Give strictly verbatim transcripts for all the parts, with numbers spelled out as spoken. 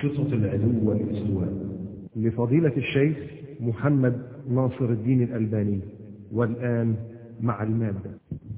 أشرطة العلو والاستواء لفضيلة الشيخ محمد ناصر الدين الألباني. والآن مع المادة.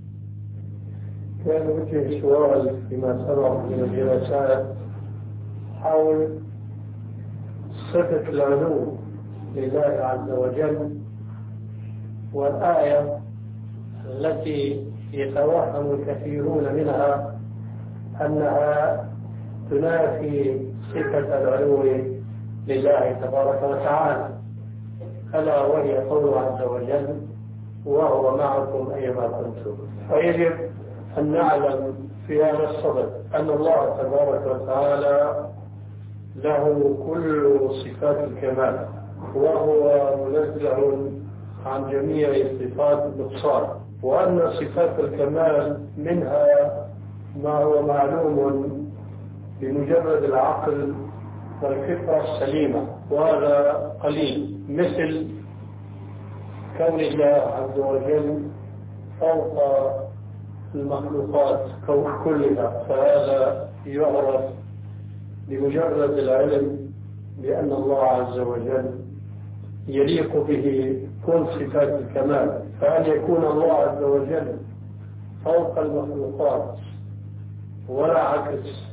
كان وجه سؤال فيما سبق من الجلسات حول صفة العلو لله عز وجل، والآية التي يتوهم الكثيرون منها أنها تنافي صفة العلو لله تبارك وتعالى، ألا وهي قوله عز وجل: وهو معكم أينما كنتم. فيجب أن نعلم في هذا الصدد أن الله تبارك وتعالى له كل صفات الكمال، وهو منزه عن جميع صفات النقصان، وأن صفات الكمال منها ما هو معلوم بمجرد العقل والفطرة السليمة، وهذا قليل، مثل كون الله عز وجل فوق المخلوقات كلها، فهذا يعرف بمجرد العلم بأن الله عز وجل يليق به كل صفات الكمال. فأن يكون الله عز وجل فوق المخلوقات ولا عكس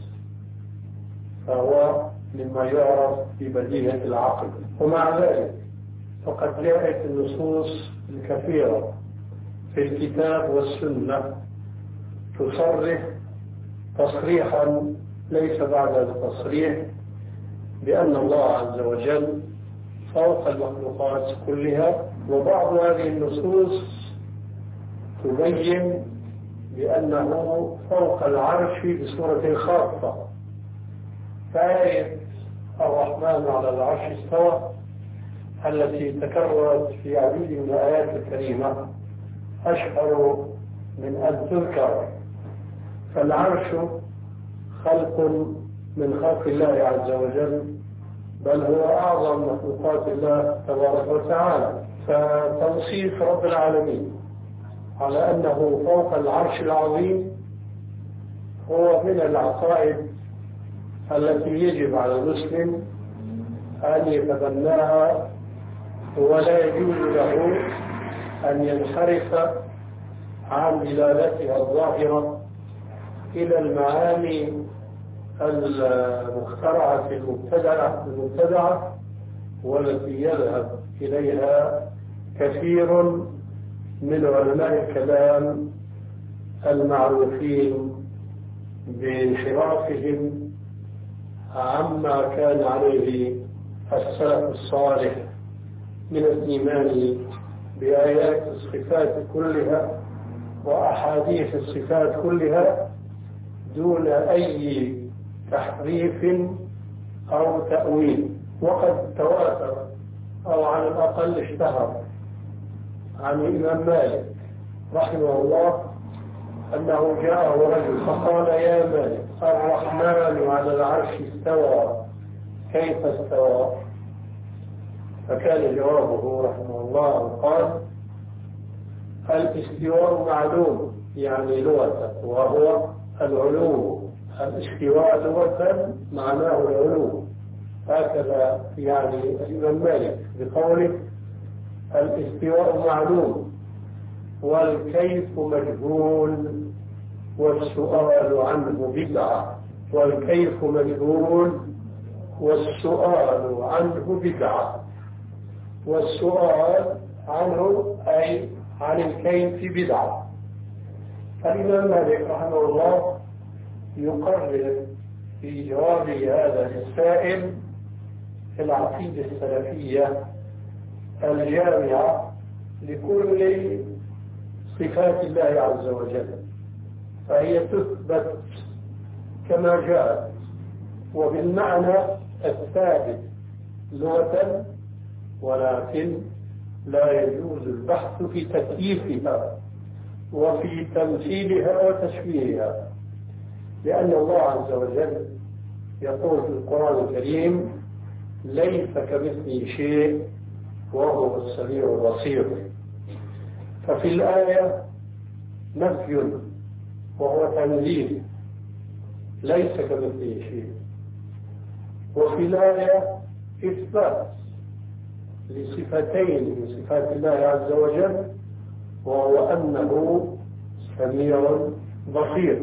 فهو مما يعرف ببديهة العقل. ومع ذلك فقد جاءت النصوص الكثيرة في الكتاب والسنة تصرح تصريحا ليس بعد التصريح بأن الله عز وجل فوق المخلوقات كلها، وبعض هذه النصوص تبين بأنه فوق العرش بصورة خاصة. فآية الرحمن على العرش استوى التي تكررت في عديد من الآيات الكريمة أشهر من أن تذكر. فالعرش خلق من خلق الله عز وجل، بل هو أعظم مخلوقات الله تبارك وتعالى. فتوصيف رب العالمين على أنه فوق العرش العظيم هو من العقائد التي يجب على المسلم أن يتبناها، ولا يجوز له أن ينحرف عن دلالتها الظاهرة إلى المعاني المخترعة المبتدعة المبتدعة والتي يذهب إليها كثير من علماء الكلام المعروفين بانحرافهم عما كان عليه السلف الصالح من الإيمان بآيات الصفات كلها وأحاديث الصفات كلها دون أي تحريف أو تأويل. وقد تواتر أو على الأقل اشتهر عن الإمام مالك رحمه الله أنه جاءه رجل فقال: يا مالك، الرحمن على العرش استوى، كيف استوى؟ فكان جوابه رحمه الله قال: الاستواء معلوم يعني لغة، وهو العلو. الاستواء لغة معناه العلو، هكذا يعني الإمام مالك بقوله: الاستواء معلوم والكيف مجهول والسؤال عنه بدعة. والكيف مجهول والسؤال عنه بدعة. والسؤال عنه أي عن الكيف بدعة. الإمام مالك رحمه الله يقرر في جواب هذا السائل في العقيدة السلفية الجامعة لكل صفات الله عز وجل، فهي تثبت كما جاءت وبالمعنى الثابت لغة، ولكن لا يجوز البحث في تكييفها وفي تمثيلها وتشبيهها، لأن الله عز وجل يقول في القرآن الكريم: ليس كمثله شيء وهو السميع البصير. ففي الآية نفي وهو تنزيه، ليس كمثله شيء، وفي الآية إثبات لصفتين من صفات الله عز وجل، وهو أنه سميع بصير.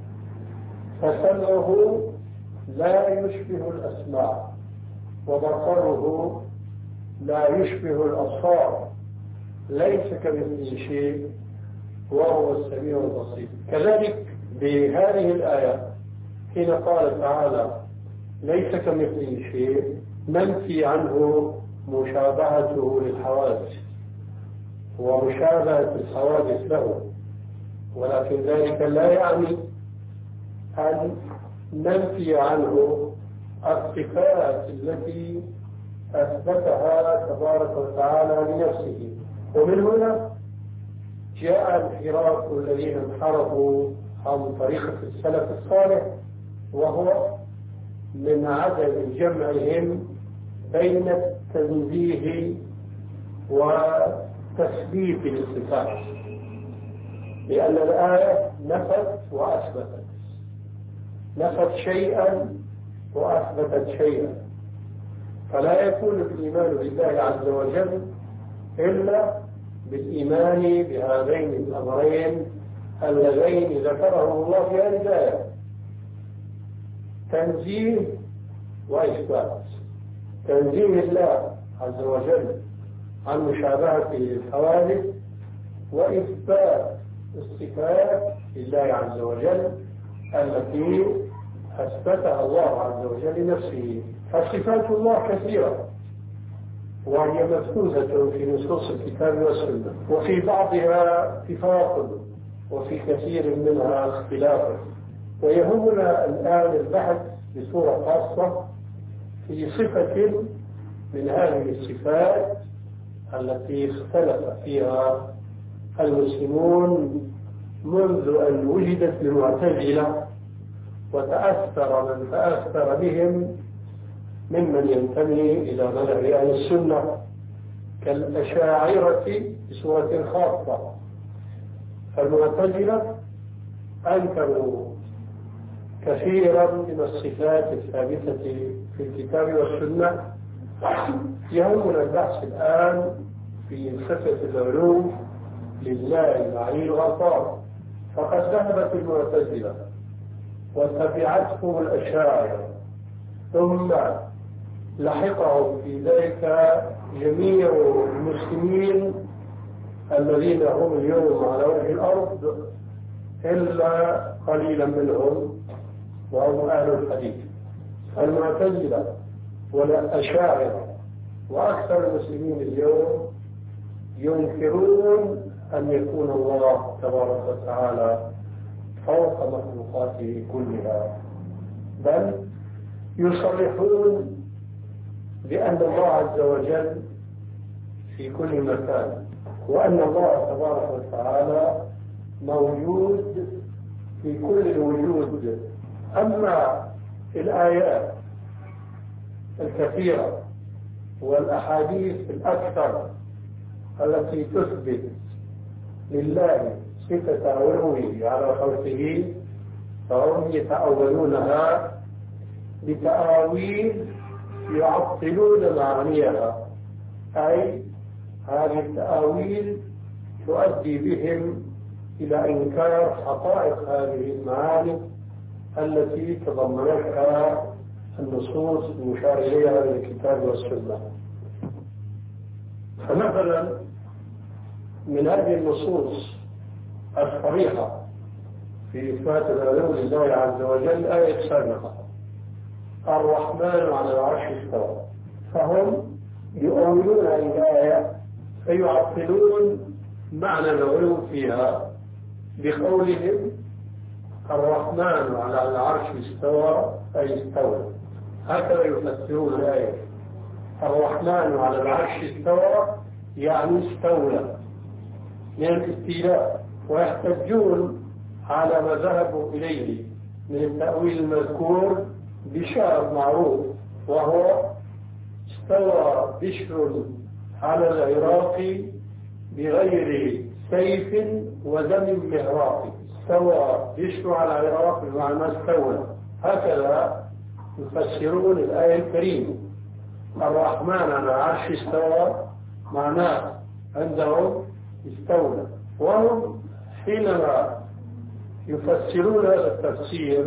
فسمعه لا يشبه الأسماع، وبصره لا يشبه الأبصار، ليس كمثله شيء وهو السميع البصير. كذلك بهذه الآية حين قال تعالى ليس كمثله شيء ننفي عنه مشابهته للحوادث ومشابهة الحوادث له، ولكن ذلك لا يعني أن ننفي عنه الصفات التي أثبتها تبارك وتعالى لنفسه. ومن هنا جاء الانحراف الذين انحرفوا عن طريقة السلف الصالح، وهو من عدم جمعهم بين التنزيه وتثبيت الصفات، لأن الآية نفت وأثبتت، نفت شيئا وأثبتت شيئا، فلا يكون الإيمان بالله عز وجل إلا بالإيمان بهذين الأمرين اللذين ذكرهم الله في هذه الآية: تنزيه وإثبات. تنزيه الله عز وجل عن مشابهته للحوادث، وإثبات الصفات لله عز وجل التي أثبتها الله عز وجل لنفسه. فصفات الله كثيرة، وهي مفروضة في نصوص الكتاب والسنة، وفي بعضها اتفاق وفي كثير منها اختلاف. ويهمنا الآن البحث بصورة خاصة في صفة من هذه الصفات التي اختلف فيها المسلمون منذ أن وجدت المعتزلة، وتأثر من تأثر بهم ممن ينتمي إلى مذهب أهل السنة كالأشاعرة بصورة خاصة. فالمعتزلة أنكروا كثيرا من الصفات الثابتة في الكتاب والسنة. يهمنا البحث الآن في صفة العلو لله العلي الغفار، فقد ذهبت المعتزلة وتبعتهم الأشاعرة، ثم لحقهم في ذلك جميع المسلمين الذين هم اليوم على وجه الأرض إلا قليلا منهم وهم أهل الحديث. المعتزلة والأشاعرة وأكثر المسلمين اليوم ينكرون أن يكون الله تبارك وتعالى فوق مخلوقاته كلها، بل يصرحون بأن الله عز وجل في كل مكان، وأن الله تبارك وتعالى موجود في كل الوجود. أما الآيات الكثيرة والأحاديث الأكثر التي تثبت لله صفة علوه على خلقه فهم يتأولونها بتأويل يعطلون معانيها، أي هذه التأويل تؤدي بهم إلى إنكار حقائق هذه المعاني التي تضمنتها النصوص المشار إليها من الكتاب والسنة. فمثلا من هذه النصوص الصريحة في إثبات العلو لله عز وجل آية سابقة: الرحمن على العرش استوى. فهم يؤولون الآية فيعطلون معنى العلو فيها بقولهم الرحمن على العرش استوى أي استوى. هكذا يفسرون الآية: الرحمن على العرش استوى يعني استولى من الاستيلاء، ويحتجون على ما ذهبوا إليه من التأويل المذكور بشعر معروف، وهو استوى بشر على العراق بغير سيف ودم مهراق. استوى بشر على العراق بمعنى استولى. هكذا يفسرون الآية الكريمة. الرحمن على العرش استوى معناه عندهم استولى، وهم حينما يفسرون هذا التفسير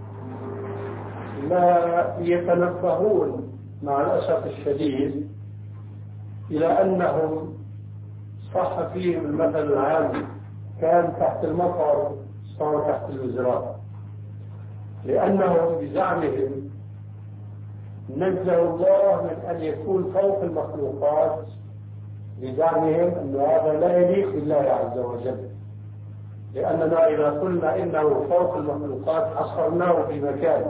لا يتنبهون مع الأسف الشديد إلى أنهم صح فيهم المثل العام كان تحت المطر صار تحت المزرعة، لأنهم بزعمهم نزه الله من أن يكون فوق المخلوقات، بزعمهم أن هذا لا يليق بالله عز وجل، لأننا إذا قلنا إنه فوق المخلوقات حصرناه في مكان.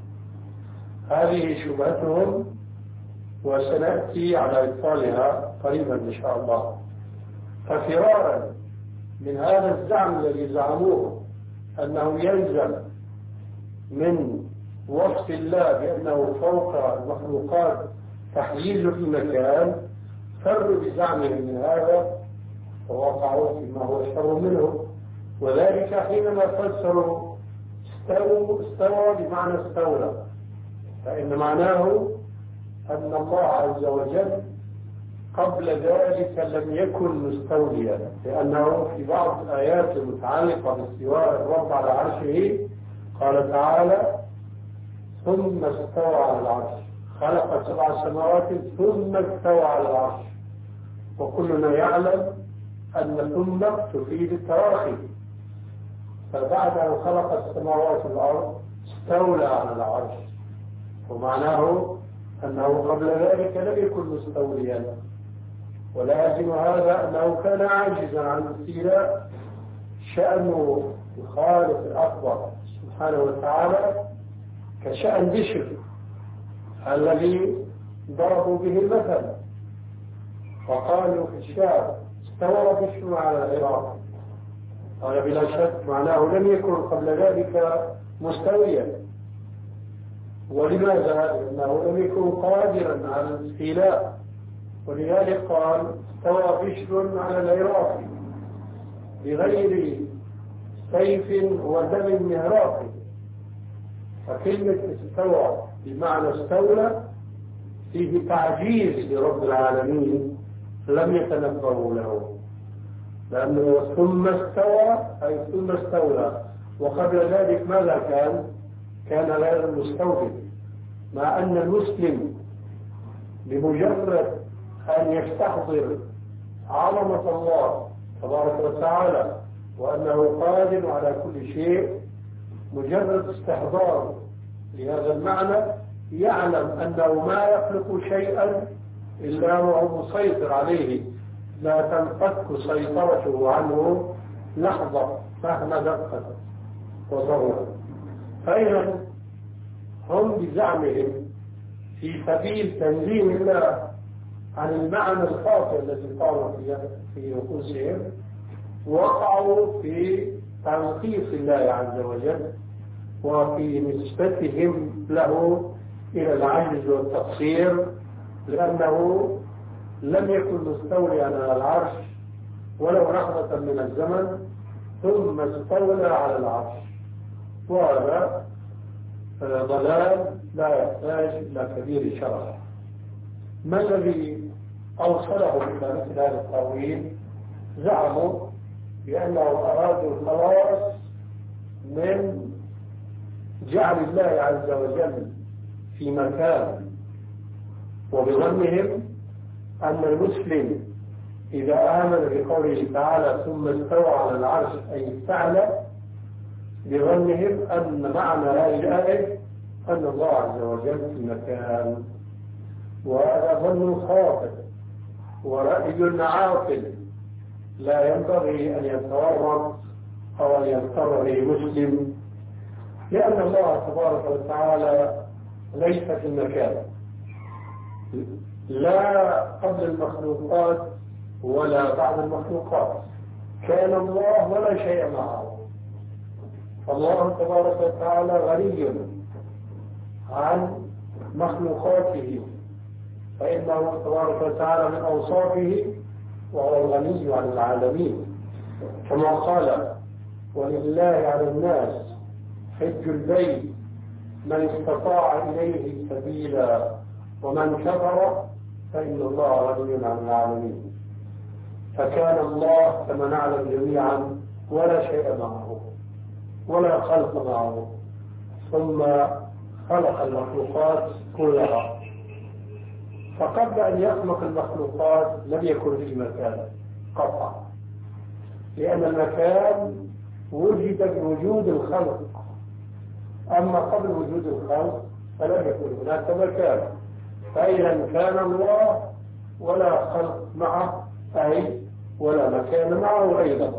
هذه شبهتهم وسنأتي على إبطالها قريبا إن شاء الله. ففرارا من هذا الزعم الذي زعموه أنه يلزم من وصف الله بأنه فوق المخلوقات تحييزه في مكان، فروا بزعمهم من هذا ووقعوا فيما هو شر منه. وذلك حينما فسروا استوى استوى بمعنى استولى، فإن معناه أن الله عز وجل قبل ذلك لم يكن مستوليا، لأنه في بعض الآيات المتعلقة باستواء الرب على عرشه قال تعالى ثم استوى على العرش، خلق سبع سماوات ثم استوى على العرش، وكلنا يعلم أن ثم تفيد التراخي، فبعد أن خلق السماوات والأرض استولى على العرش، ومعناه أنه قبل ذلك لم يكن مستوليا. ولازم هذا أنه كان عاجزا عن الاستيلاء، شأنه الخالق الأكبر سبحانه وتعالى كشأن بشر الذي ضربوا به المثل، وقالوا في الشعر استوى بشر على العراق، قال بلا شك معناه لم يكن قبل ذلك مستويا. ولماذا؟ لأنه لم يكن قادرا على الاستيلاء، ولذلك قال استوى بشر على العراق بغير سيف ودم مهراق. فكلمة استوى بمعنى استولى فيه تعجيز لرب العالمين لم يتنبهوا له، لأنه ثم استوى أي ثم استولى، وقبل ذلك ماذا كان؟ كان غير مستولي. مع أن المسلم بمجرد أن يستحضر عظمة الله تبارك وتعالى وأنه قادر على كل شيء، مجرد استحضار لهذا المعنى يعلم أنه ما يخلق شيئا إلا وهو مسيطر عليه، لا تنفك سيطرته عنه لحظة مهما دقت وصورت. فإذا هم بزعمهم في سبيل تنزيه الله عن المعنى الخاطئ الذي قالوا في نفوسهم وقعوا في تنقيص الله عز وجل وفي نسبتهم له إلى العجز والتقصير، لأنه لم يكن مستوليا على العرش ولو لحظة من الزمن ثم استولى على العرش، وهذا ضلال لا يحتاج إلى كبير شرح. ما الذي أوصله إلى مثل هذا التأويل؟ زعموا بأنه أرادوا الخلاص من جعل الله عز وجل في مكان، وبظنهم أن المسلم إذا آمن بقوله تعالى ثم استوى على العرش أي استعلى، بظنهم أن معنى هذه الآية أن الله عز وجل في مكان، وهذا ظن خاطئ ورأي عاقل لا ينبغي أن يتورط أو أن يضطر به مسلم، لأن الله تبارك وتعالى ليس في المكان، لا قبل المخلوقات ولا بعد المخلوقات، كان الله ولا شيء معه. فالله تبارك وتعالى غني عن مخلوقاته، فإنه تبارك وتعالى من أوصافه وهو الغني عن العالمين، كما قال ولله على الناس حج البيت من استطاع إليه سبيلا ومن كفر فإن الله غني عن العالمين. فكان الله كما نعلم جميعا ولا شيء معه ولا خلق معه، ثم خلق المخلوقات كلها. فقبل أن يخلق المخلوقات لم يكن في مكان قطعا، لأن المكان وجد بوجود الخلق، أما قبل وجود الخلق فلم يكن هناك مكان. فإذا كان الله ولا خلق معه، أي ولا مكان معه أيضا.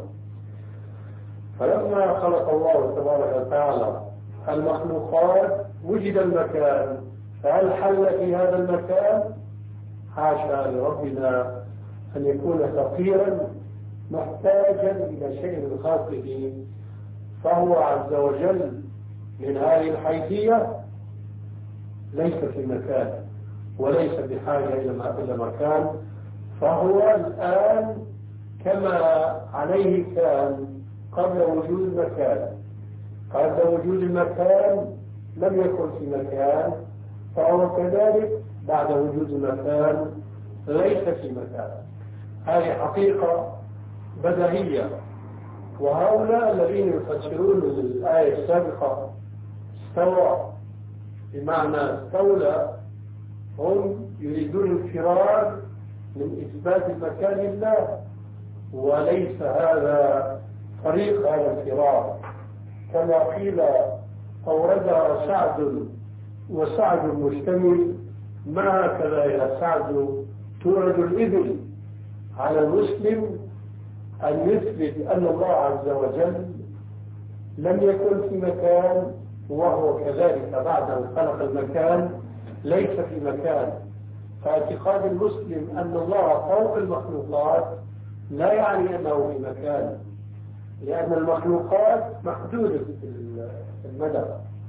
فلما خلق الله تبارك وتعالى المخلوقات وجد المكان، فهل حل في هذا المكان؟ حاشا لربنا أن يكون فقيرا محتاجا إلى شيء من خلقه، فهو عز وجل من هذه الحيثية ليس في مكان وليس بحاجة إلى مكان، فهو الآن كما عليه كان قبل وجود المكان. قبل وجود المكان لم يكن في مكان، فهو كذلك بعد وجود المكان ليس في مكان. هذه حقيقة بديهية. وهؤلاء الذين يفسرون الآية السابقة استوى بمعنى استولى، هم يريدون الفرار من إثبات المكان لله، وليس هذا طريق هذا الفرار. كما قيل أوردها سعد وسعد مشتمل، ما هكذا يا سعد تورد الإبل. على المسلم أن يثبت أن الله عز وجل لم يكن في مكان، وهو كذلك بعد أن خلق المكان ليس في مكان. فاعتقاد المسلم أن الله فوق المخلوقات لا يعني أنه في مكان، لأن المخلوقات محدودة في المدى،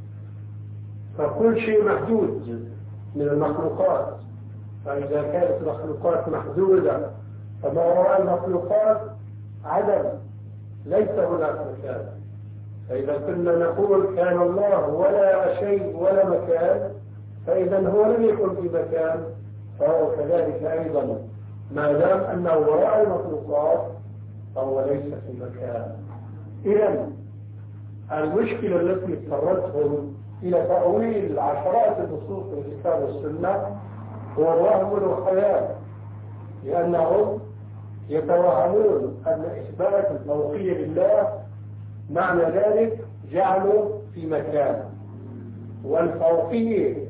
فكل شيء محدود من المخلوقات. فإذا كانت المخلوقات محدودة فما وراء المخلوقات عدم، ليس هناك مكان. فإذا كنا نقول كان الله ولا شيء ولا مكان، فإذا هو لم يكن في مكان، فهو كذلك أيضا ما دام أنه وراء المخلوقات فهو ليس في مكان. إذن المشكلة التي اضطرتهم إلى تأويل عشرات النصوص من الكتاب والسنة هو الوهم والخيال، لأنهم يتوهمون أن إثبات الفوقية لله معنى ذلك جعله في مكان، والفوقية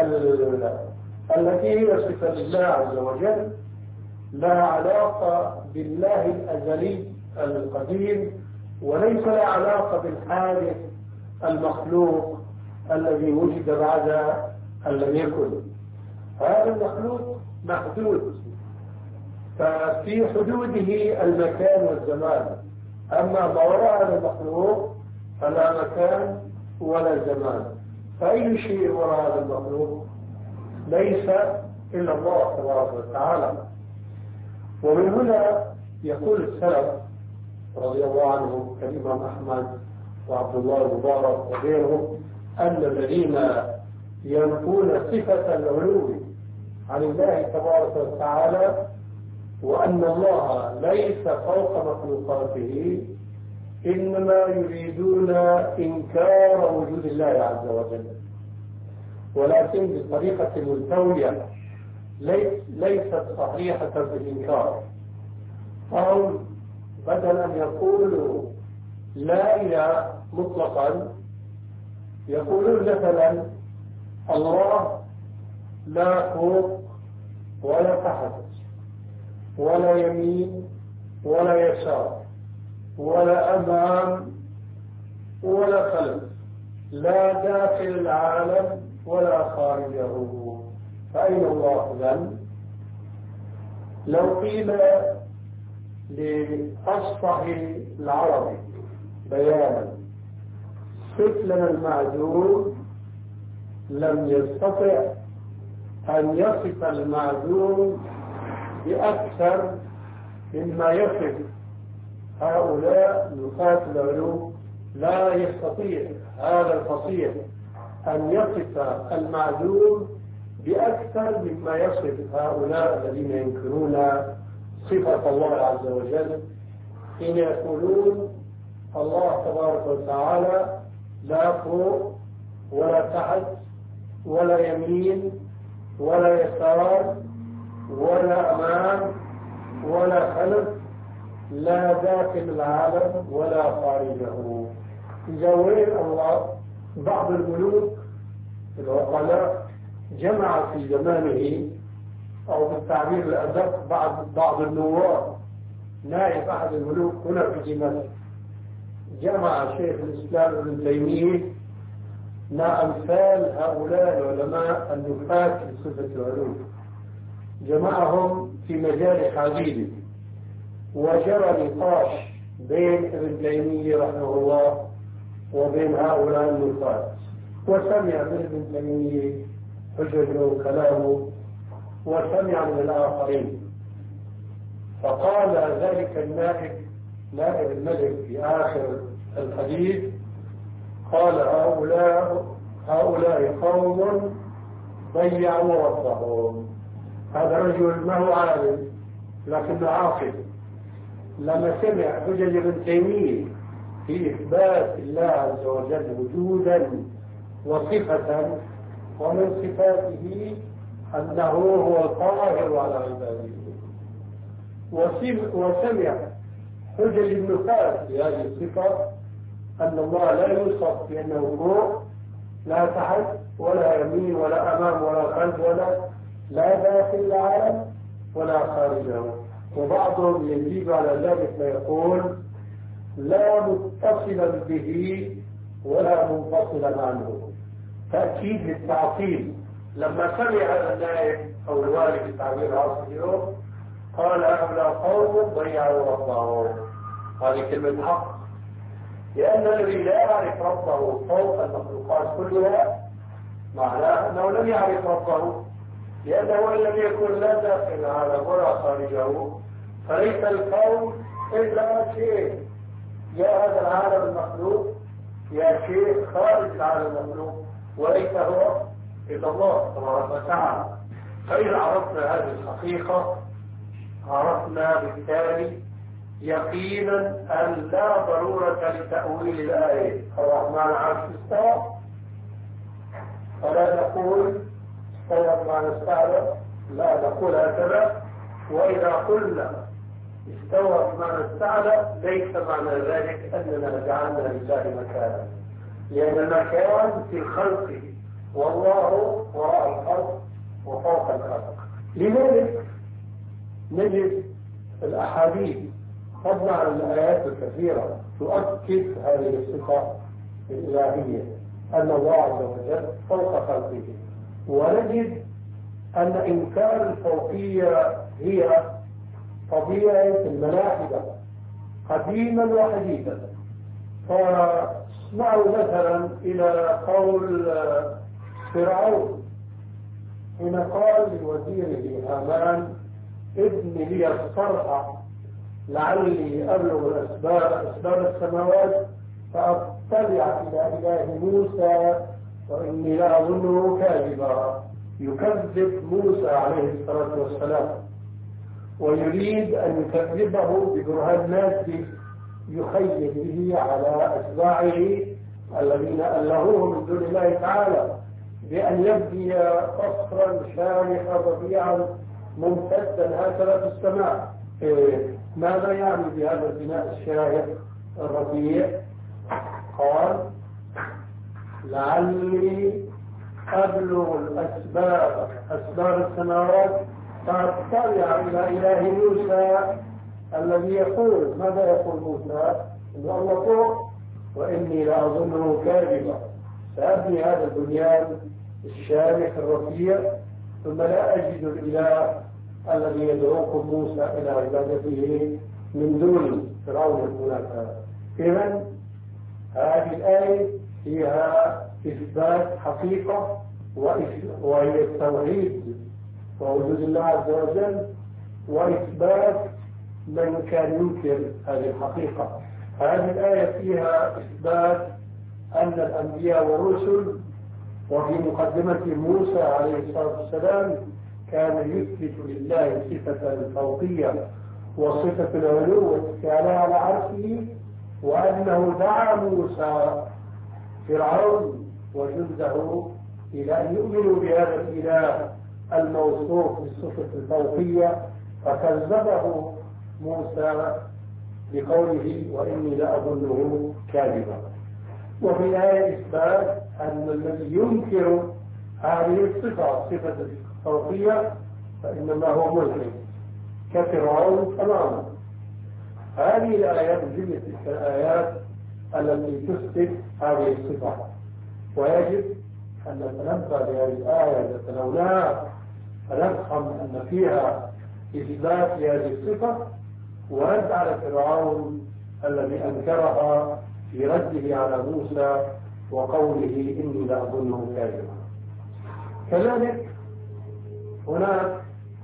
التي هي صفة لله عز وجل لا علاقة بالله الأزلي القديم، وليس لا علاقة بالحادث المخلوق الذي وجد بعد أن لم يكن. هذا المخلوق محدود، ففي حدوده المكان والزمان. أما ما وراء المخلوق فلا مكان ولا زمان. فأي شيء وراء هذا المخلوق ليس إلا الله تبارك وتعالى. ومن هنا يقول السلف رضي الله عنهم كالإمام أحمد وعبد الله المبارك وغيرهم أن الذين ينفون صفة العلو عن الله تبارك وتعالى وأن الله ليس فوق مخلوقاته إنما يريدون إنكار وجود الله عز وجل، ولكن بطريقة ملتوية ليست صحيحة في الإنكار. فهم بدل أن يقولوا لا إله مطلقا يقولون مثلا الله لا فوق ولا تحت ولا يمين ولا يسار ولا أمام ولا خلف، لا داخل العالم ولا خارجه. فأين الله إذن؟ لو قيل لأصفح العربي بيانا صف لنا المعدوم، لم يستطع أن يصف المعدوم بأكثر مما يصف هؤلاء نفاة العلوم. لا يستطيع هذا الفصيح أن يصف المعدوم بأكثر مما يصف هؤلاء الذين ينكرون صفة الله عز وجل حين يقولون الله تبارك وتعالى لا فوق ولا تحت ولا يمين ولا يسار ولا أمام ولا خلف، لا داخل العالم ولا خارجه. جوين الله بعض الملوك العقلاء جمع في زمانه، أو بالتعبير الأدق بعض بعض النواب، نائب أحد الملوك هنا في دمشق، جمع شيخ الإسلام ابن تيمية مع أمثال هؤلاء العلماء النفاة في صفة العلوم، جمعهم في مجالس عديدة، وجرى نقاش بين ابن تيمية رحمه الله وبين هؤلاء النفاة، وسمع من ابن تيمية حججه وكلامه وسمع من الآخرين. فقال ذلك النائب نائب الملك في آخر الحديث، قال هؤلاء هؤلاء قوم ضيعوا ربهم. هذا رجل ما هو عالم لكنه عاقل، لما سمع حجج ابن تيمية في إثبات الله عز وجل وجودا وصفة، ومن صفاته أنه هو القاهر على عباده، وسمع حجج النفاة في هذه الصفة أن الله لا يوصف بأنه فوق لا تحت ولا يمين ولا أمام ولا خلف ولا لا داخل العالم ولا خارجه، وبعضهم يزيد على ذلك فيقول لا متصلا به ولا منفصلا عنه، تأكيد للتعطيل. لما سمع هذا النائب أو الوالي بالتعبير العصري قال هؤلاء قوم ضيعوا ربهم. هذه كلمة حق، لأن الذي لا يعرف ربه فوق المخلوقات كلها معناه أنه لم يعرف ربه، لأنه إن لم يكن لا داخل العالم ولا خارجه فليس الكون إلا شيء، يا هذا العالم المخلوق يا شيء خارج العالم المخلوق، وليس هو إلا الله تبارك وتعالى. فإذا عرفنا هذه الحقيقة عرفنا بالتالي يقينا أن لا ضرورة لتأويل الآية الرحمن على الاستوى، فلا نقول استوى بمعنى استعلى، لا نقول هكذا. وإذا قلنا استوى بمعنى استعلى ليس معنى ذلك أننا جعلنا لله مكانا، لأن المكان في الخلق والله وراء الخلق وفوق الخلق. لذلك نجد الأحاديث فضلا عن الآيات الكثيرة تؤكد هذه الصفة الإلهية أن الله عز وجل فوق خلقه، ونجد أن إنكار الفوقية هي طبيعة الملاحدة قديما وحديثا. فاسمعوا مثلا إلى قول فرعون حين قال لوزيره هامان ابن لي الصرح لعلي أبلغ الأسباب أسباب السماوات فأطلع إلى إله موسى وإني لا أظنه كاذبا. يكذب موسى عليه الصلاة والسلام ويريد أن يكذبه ببرهان مادي يخيل به على أتباعه الذين ألهوه من دون الله تعالى بأن يبني قصرا شامخا رفيعا ممتدا هكذا في السماء. إيه ماذا يعني بهذا البناء الشاهق الرفيع؟ قال لعلي أبلغ الأسباب أسباب السماوات فأطلع إلى إله موسى الذي يقول ماذا يقول موسى؟ إنه الله فوق وإني لا أظنه كاذبا، سأبني هذا البنيان الشامخ الرفيع ثم لا أجد الإله الذي يدعوكم موسى إلى عبادته من دون فرعون المنافق. إذن هذه الآية فيها إثبات حقيقة وهي التوحيد ووجود الله عز وجل، وإثبات من كان ينكر هذه الحقيقة. هذه الآية فيها إثبات أن الأنبياء والرسل وفي مقدمة موسى عليه الصلاة والسلام كان يثبت لله صفة الفوقية وصفة العلو والاستعلاء على عرشه، وأنه دعا موسى فرعون وجنده إلى أن يؤمنوا بهذا الإله الموصوف بالصفة الفوقية، فكذبه موسى بقوله وإني لأظنه كاذبا. وفي الآية إثبات أن الذي ينكر هذه الصفة صفة الفوقية فإنما هو ملحد كفرعون تماما. هذه الآيات جملة تلك الآيات التي تثبت هذه الصفة، ويجب أن نتنبه بهذه الآية إذا تلوناها فنفهم أن فيها إثبات هذه الصفة ورد على فرعون الذي أنكرها في رده على موسى وقوله إني لأظنه كاذبا. كذلك هناك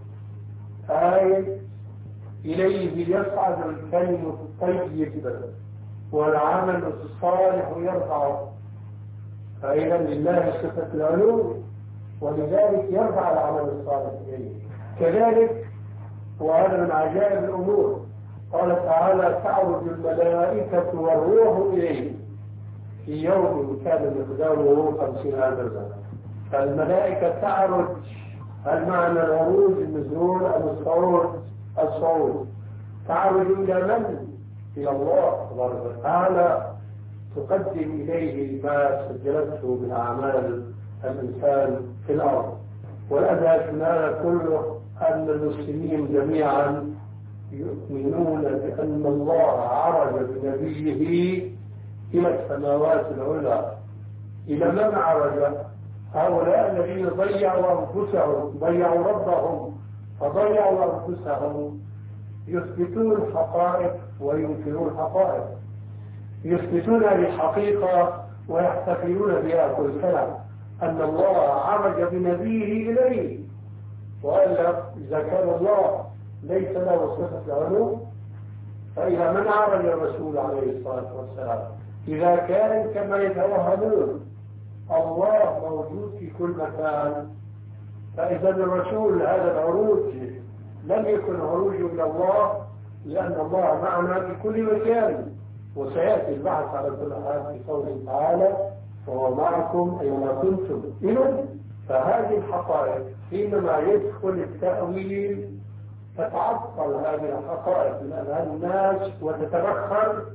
آية إليه يصعد الكلم الطيب والعمل الصالح يرفعه، فإذا لله صفة العلو ولذلك يرفع العمل الصالح إليه. كذلك وهذا من عجائب الأمور قال تعالى تعرج الملائكة والروح إليه في يوم كان مقداره خمسين ألف سنة. فالملائكة تعرج، هل معنى العروج النزول أم الصعود؟ الصعود. تعرج إلى من؟ إلى الله تبارك وتعالى، تقدم إليه ما سجلته من أعمال الإنسان في الأرض. والأدهش من هذا كله أن المسلمين جميعا يؤمنون بأن الله عرج بنبيه إلى السماوات العلى. إلى من عرج؟ هؤلاء الذين ضيعوا أنفسهم، ضيعوا ربهم فضيعوا أنفسهم، يثبتون الحقائق وينكرون الحقائق، يثبتون الحقيقة ويحتفلون بها كل سنة أن الله عرج بنبيه إليه. وإلا إذا كان الله ليس له صفة العلو فإلى من عرج الرسول عليه الصلاة والسلام؟ إذا كان كما يتوهمون الله موجود في كل مكان، فإذا الرسول هذا العروج لم يكن عروجه إلى الله، لأن الله معنا في كل مكان. وسيأتي البحث على كل حال في قوله تعالى وهو معكم أينما كنتم. إذن فهذه الحقائق حينما يدخل التأويل تتعطل هذه الحقائق من أذهان الناس وتتبخر،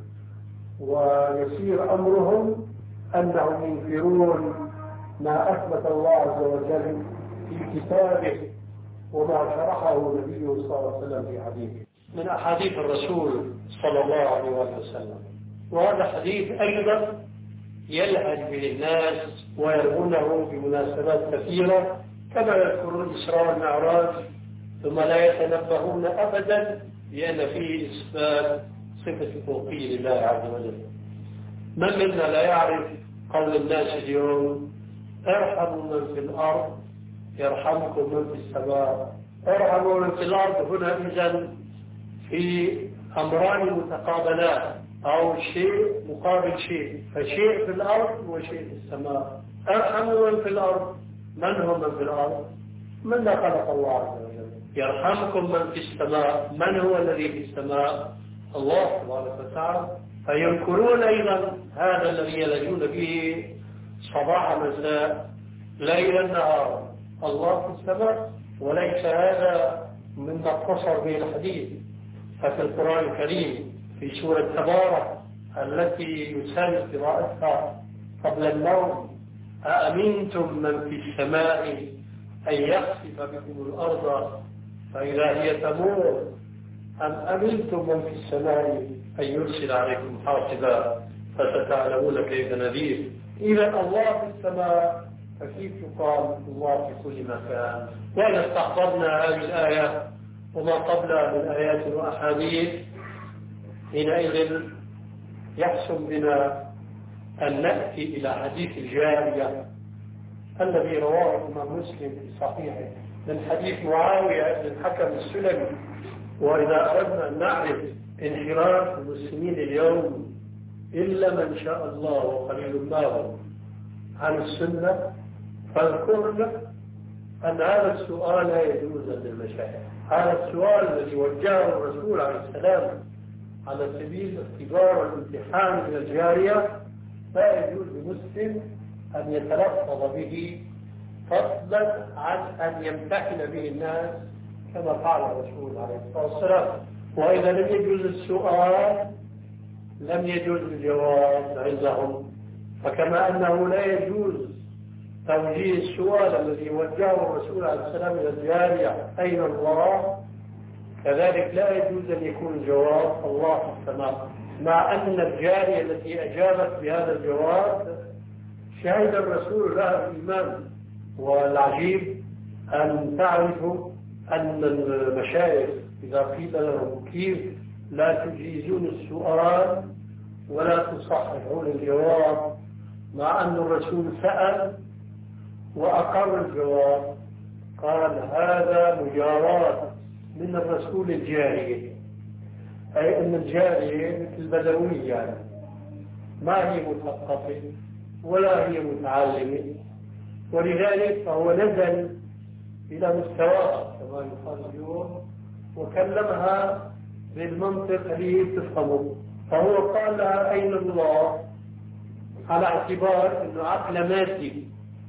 ويصير أمرهم أنهم ينكرون ما أثبت الله عز وجل في كتابه وما شرحه النبي صلى الله عليه وسلم في حديثه من أحاديث الرسول صلى الله عليه وسلم. وهذا حديث أيضا يلهج به الناس ويرونه بمناسبات كثيرة كما يذكرون الإسراء والمعراج، ثم لا يتنبهون أبدا بأن فيه إثبات صفة الفوقية لله عز وجل. من منا لا يعرف قول الناس اليوم ارحموا من في الأرض يرحمكم من في السماء. ارحموا من في الأرض هنا إذن في أمران متقابلات أو شيء مقابل شيء، فشيء في الأرض وشيء في السماء. ارحموا من في الأرض، من هو من في الأرض؟ من لا خلق الله عز وجل. يرحمكم من في السماء، من هو الذي في السماء؟ الله تبارك وتعالى. فينكرون أيضا هذا الذي يلجون به صباح مساء ليلا نهارا، الله في السماء. وليس هذا مما اتصل به الحديث، ففي القرآن الكريم في سورة تبارك التي يسال قراءتها قبل النوم أأمنتم من في السماء أن يخسف بكم الأرض فإذا هي تمور أم أمنتم من في السماء أن يرسل عليكم حاصبا فستعلمون كيف نذير. إذا الله في السماء فكيف يقال الله في كل مكان؟ وإذا استحضرنا هذه الآية وما قبلها من آيات وأحاديث حينئذ يحسن بنا أن نأتي إلى حديث الجارية الذي رواه الإمام مسلم في صحيحه من حديث معاوية بن الحكم السلمي. وإذا أردنا أن نعرف انحراف المسلمين اليوم إلا من شاء الله وقليل ما هم عن السنة فاذكر لك أن هذا السؤال لا يجوز للمشايخ. هذا السؤال الذي وجهه الرسول عليه السلام على سبيل الاختبار والامتحان من الجارية لا يجوز لمسلم أن يتلفظ به فضلا عن أن يمتحن به الناس كما قال الرسول عليه الصلاة والسلام. وإذا لم يجوز السؤال لم يجوز الجواب عندهم. فكما أنه لا يجوز توجيه السؤال الذي وجهه الرسول عليه السلام إلى الجارية أين الله، كذلك لا يجوز أن يكون الجواب الله في السماء، مع أن الجارية التي أجابت بهذا الجواب شهد الرسول لها الإيمان. والعجيب أن تعرفوا أن المشايخ إذا قيل لهم كيف لا تجيزون السؤال ولا تصححون الجواب، مع أن الرسول سأل وأقر الجواب، قال هذا مجاراة من الرسول الجارية، أي أن الجارية مثل بدوية يعني ما هي مثقفة ولا هي متعلمة، ولذلك فهو نزل إلى مستواها كما يقال اليوم وكلمها بالمنطق الذي تفهمه. فهو قال لها أين الله على اعتبار أنه عقل مادي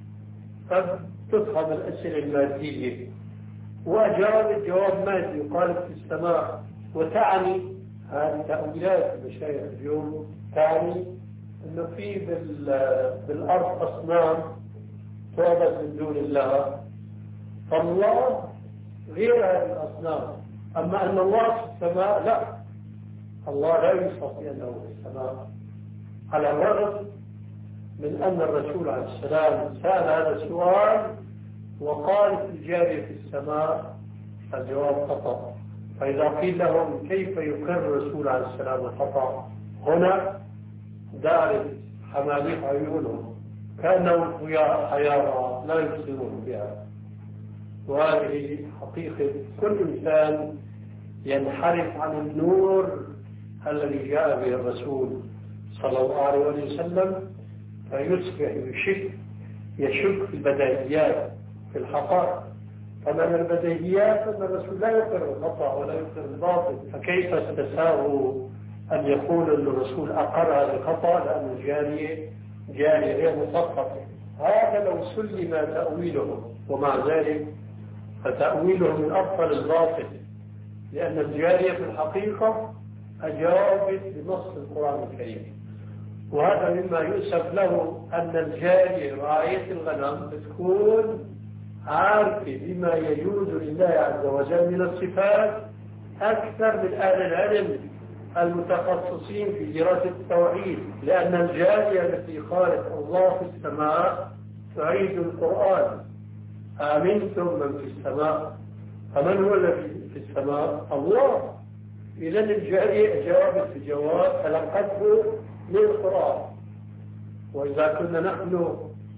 فتفهم الأسئلة المادية، وأجاب الجواب مادي وقالت في السماء. وتعني هذه تأويلات المشايخ اليوم تعني أنه في بالأرض أصنام تعبد من دون الله، فالله غير هذه الأصنام. أما أن الله في السماء لا، الله لا يوصف بأنه في السماء، على الرغم من أن الرسول عليه السلام سأل هذا السؤال وقال الجارية في السماء، الجواب خطأ. فإذا قيل لهم كيف يقر الرسول عليه السلام الخطأ، هنا دارت حماميح عيونهم كأنهم حيارى لا يبصرون بها. وهذه حقيقة كل إنسان ينحرف عن النور الذي جاء به الرسول صلى الله عليه وسلم فيصبح يشك يشك في البديهيات في الحقائق. فمن البديهيات أن الرسول لا يقر الخطأ ولا يقر الباطل، فكيف استساغوا أن يقول أن الرسول أقر هذا الخطأ لأن الجارية جارية غير مثقفة؟ هذا لو سلم تأويله، ومع ذلك فتأويله من أفضل الباطل، لأن الجارية في الحقيقة أجابت بنص القرآن الكريم. وهذا مما يؤسف له أن الجارية راعية الغنم تكون عارفة بما يجوز لله عز وجل من الصفات أكثر من أهل العلم المتخصصين في دراسة التوحيد، لأن الجارية التي قالت الله في السماء تعيد القرآن آمنتم من في السماء، فمن هو الذي في السماء؟ الله. إذا الجارية جاوبت بجواب تلقته من القرآن. وإذا كنا نحن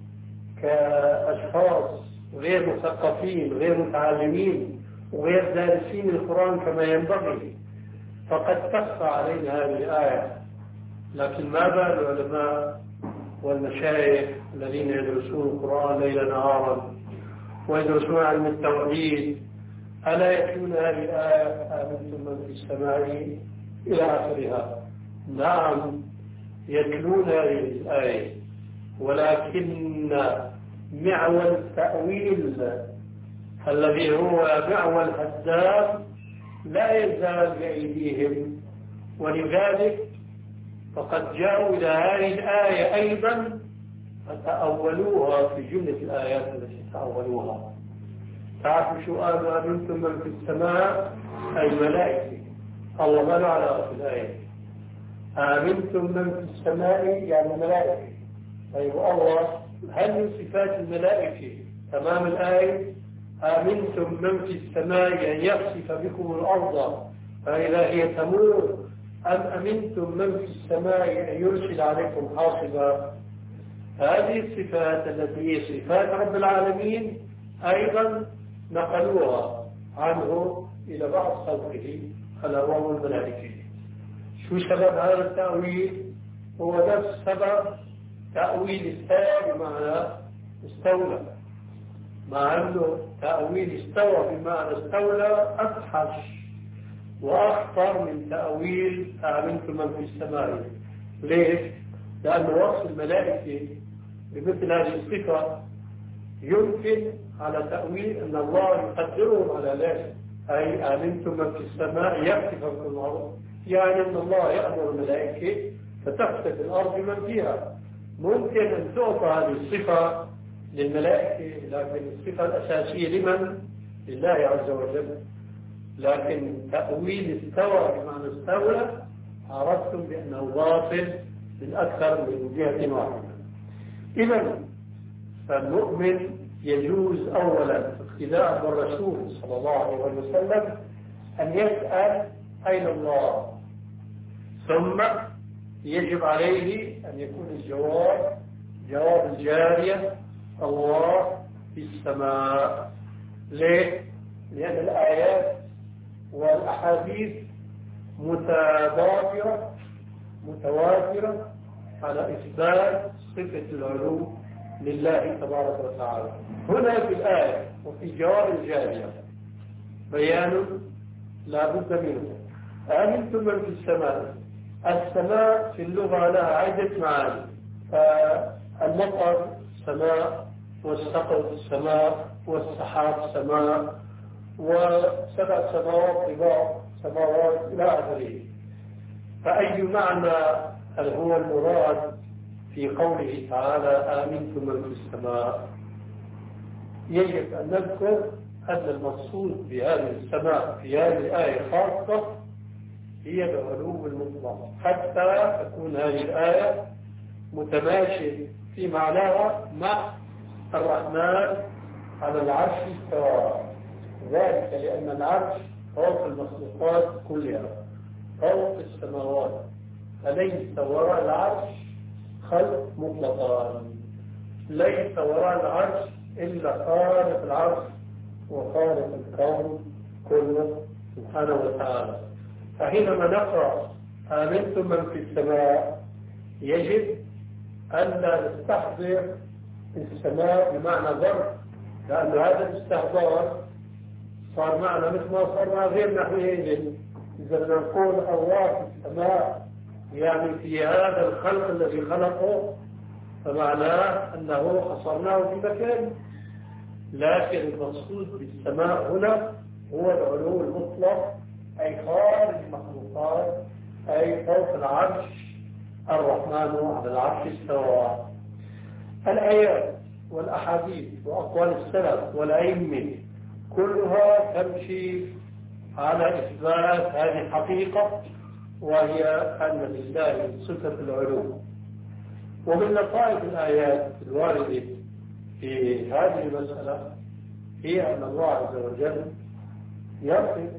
كأشخاص غير مثقفين غير متعلمين وغير دارسين القرآن كما ينبغي فقد تخفى علينا هذه الآية، لكن ما بال العلماء والمشايخ الذين يدرسون القرآن ليلا نهارا ويدرسون علم التوحيد ألا يتلون هذه الآية آمنتم من في السماء إلى آخرها؟ نعم يتلون هذه الآية، ولكن معول التأويل الذي هو معول هدام لا يزال بأيديهم، ولذلك فقد جاءوا إلى هذه الآية أيضا فتأولوها في جملة الآيات التي تأولوها. تعرفوا شو قالوا آمنتم من في السماء؟ أي ملائكة. الله ما له علاقة في الآية. آمنتم من في السماء يعني ملائكة. أيوة الله هل من صفات الملائكة تمام الآية آمنتم من في السماء أن يخسف بكم الأرض فإذا هي تمور، أم أمنتم من في السماء أن يرسل عليكم حاصبا؟ هذه الصفات التي هي صفات رب العالمين أيضا نقلوها عنه إلى بعض خلقه على وهو الملائكة. شو سبب هذا التأويل؟ هو نفس سبب تأويل الثاني بمعنى استولى. مع أنه تأويل استوى بمعنى استولى أفحش وأخطر من تأويل أأمنتم من في السماء. ليش؟ لأن وصف الملائكة بمثل هذه الصفة يمكن على تأويل أن الله يقدرهم على ذلك، أي آمنتم من في السماء يكتفكم الأرض، يعني أن الله يأمر الملائكة فتكتف الأرض من فيها. ممكن أن تعطى هذه الصفة للملائكة، لكن الصفة الأساسية لمن؟ لله عز وجل. لكن تأويل استوى بمعنى استولى عرفتم بأنه باطل من أكثر من جهة واحدة. إذا فالمؤمن يجوز أولا اقتداء بالرسول صلى الله عليه وسلم أن يسأل أين الله، ثم يجب عليه أن يكون الجواب جواب الجارية الله في السماء. ليه؟ لأن الآيات والأحاديث متضافرة متوافرة على إثبات صفة العلو لله تبارك وتعالى. هنا في الآية وفي جواب الجارية بيان لا بد منه. آمنتم من في السماء. السماء في اللغة لها عدة معاني، فالمطر سماء، والسقف سماء، والسحاب سماء، وسبع سماوات طباق سماوات إلى آخره. فأي معنى هل هو المراد في قوله تعالى آمنتم من في السماء؟ يجب أن نذكر أن المقصود بهذه السماء في هذه الآية خاصة هي العلو المطلق، حتى تكون هذه الآية متماشية في معناها مع الرحمن على العرش استوى. ذلك لأن العرش فوق المخلوقات كلها، فوق السماوات، فليس وراء العرش خلق مطلقا، ليس وراء العرش إلا خالق العرش وخالق الكون كله سبحانه وتعالى. فحينما نقرأ آمنتم من في السماء يجب أن لا نستحضر السماء بمعنى ظرف، لأن هذا الاستحضار صار معنا مثل ما صار مع غير نحوه. إذا نقول الله في السماء يعني في هذا الخلق الذي خلقه، فمعناه أنه حصرناه في مكان، لكن المقصود بالسماء هنا هو العلو المطلق، أي خارج المخلوقات، أي فوق العرش. الرحمن على العرش استوى. الآيات والأحاديث وأقوال السلف والأئمة كلها تمشي على إثبات هذه الحقيقة، وهي أن لله صفة العلو. ومن لطائف الآيات الواردة في هذه المسألة هي أن الله عز وجل يصف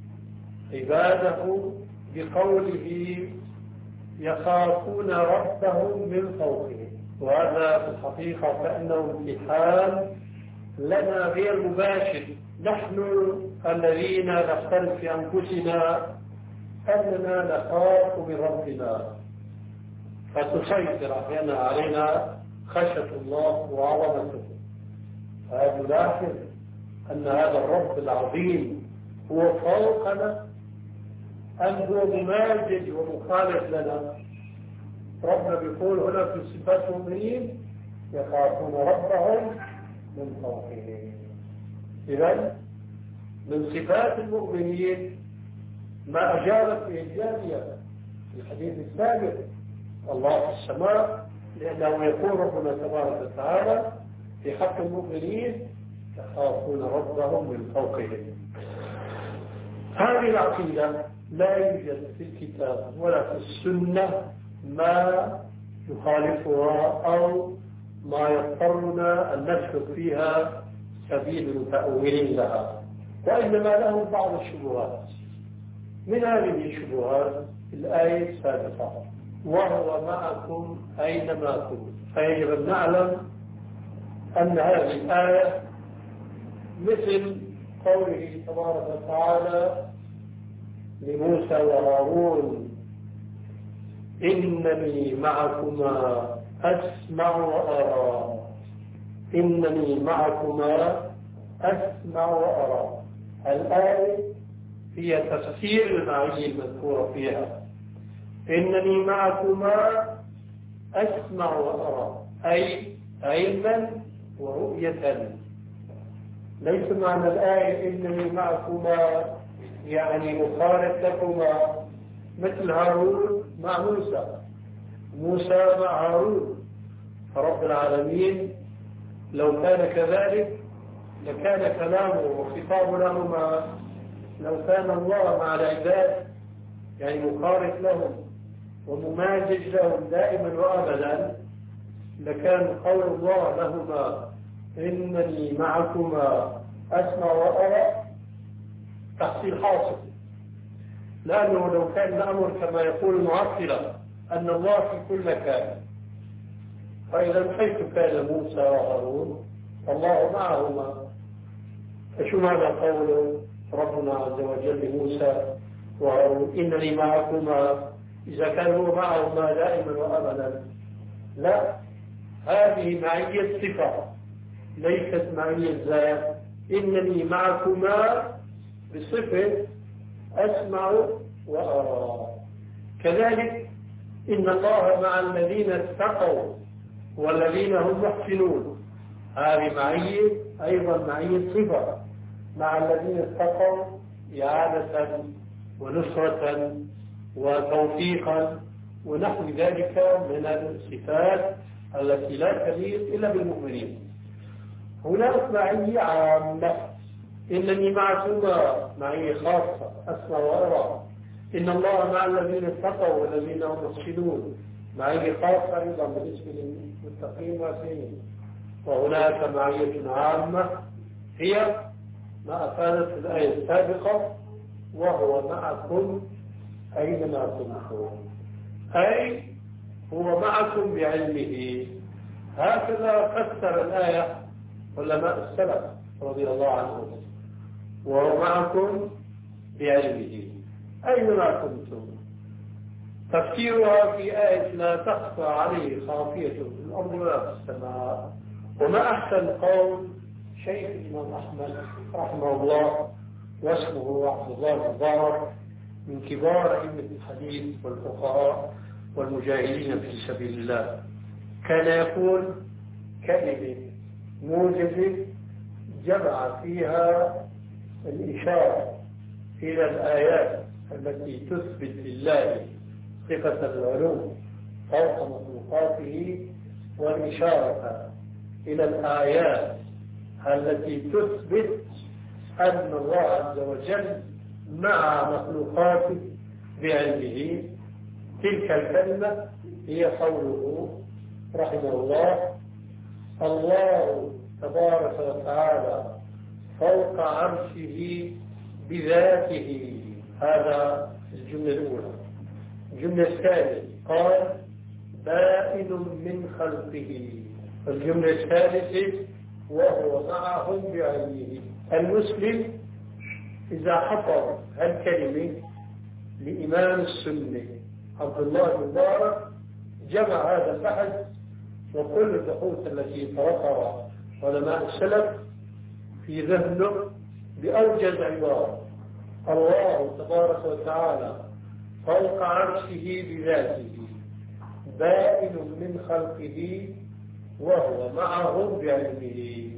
عباده بقوله يخافون ربهم من فوقهم، وهذا في الحقيقة كأنه امتحان لنا غير مباشر، نحن الذين نختلف في أنفسنا أننا نخاف من ربنا، فتسيطر أحيانا علينا خشية الله وعظمته. فهذا نلاحظ أن هذا الرب العظيم هو فوقنا أم هو مماجد ومخالف لنا؟ ربنا بيقول هنا في صفات المؤمنين يخافون ربهم من فوقهم. إذن من صفات المؤمنين ما أجابت به الجارية في الحديث السابق الله في السماء، لأنه يقول ربنا تبارك وتعالى في حق المؤمنين يخافون ربهم من فوقهم. هذه العقيدة لا يوجد في الكتاب ولا في السنة ما يخالفها أو ما يضطرنا أن نسلك فيها سبيل تأويل لها، وإنما له بعض الشبهات. من هذه الشبهات الآية السابقة وهو معكم أينما كنتم. فيجب أن نعلم أن هذه الآية مثل قوله تبارك وتعالى لموسى وهارون إنني معكما أسمع وأرى. إنني معكما أسمع وأرى. الآية هي تفسير المعاني المذكورة فيها. إنني معكما أسمع وأرى، أي علما ورؤية. ليس معنى الآية إنني معكما يعني مخالف لكما مثل هارون مع موسى، موسى مع هارون. فرب العالمين لو كان كذلك لكان كلامه وخطابه لهما، لو كان الله مع العباد يعني مخالف لهم ومماجج لهم دائما وأبدا، لكان قول الله لهما إنني معكما أسمع وأرى تحصيل حاصل. لأنه لو كان الأمر كما يقول المعطلة أن الله في كل مكان، فإذا حيث كان موسى وهارون الله معهما، فشو معنى قوله ربنا عز وجل لموسى وهارون إنني معكما إذا كان هو معهما دائما وأبدا؟ لا، هذه معية صفة ليست معية ذات. إنني معكما بصفة أسمع وأرى. كذلك إن الله مع الذين اتقوا والذين هم محسنون، هذه معية أيضا معية صفة مع الذين اتقوا إعادة ونصرة وتوفيقا ونحو ذلك من الصفات التي لا تليق إلا بالمؤمنين. هناك معية عامة، إنني معكما معية خاصة أسمع وأرى. إن الله مع الذين اتقوا والذين هم محسنون، معية خاصة أيضا بالنسبة للمتقين والمحسنين. وهناك معية عامة هي ما أفادت الآية السابقة وهو معكم أينما كنتم، أي هو معكم بعلمه. هكذا فسر الآية علماء السلف رضي الله عنهم، وهو معكم بعلمه أينما كنتم. تفسيرها في آية لا تخفى عليه خافية في الأرض ولا في السماء. وما أحسن قول شيخ الإمام أحمد رحمه الله واسمه عبد الله المبارك، من كبار أئمة الحديث والفقهاء والمجاهدين في سبيل الله، كان يقول كلمة موجزة جمع فيها الإشارة إلى الآيات التي تثبت لله صفة العلو فوق مخلوقاته، والإشارة إلى الآيات التي تثبت أن الله عز وجل مع مخلوقاته بعلمه. تلك الكلمة هي قوله رحمه الله الله تبارك وتعالى فوق عرشه بذاته. هذا الجملة الأولى. الجملة الثانية قال بائن من خلقه. الجملة الثالثة وهو معهم بعلمه. المسلم إذا حفظ هالكلمة لإمام السنة عبد الله المبارك جمع هذا البحث وكل البحوث التي طرحها علماء السلف في ذهنه بأوجز عبارة: الله تبارك وتعالى فوق عرشه بذاته بائن من خلقه وهو معهم بعلمه.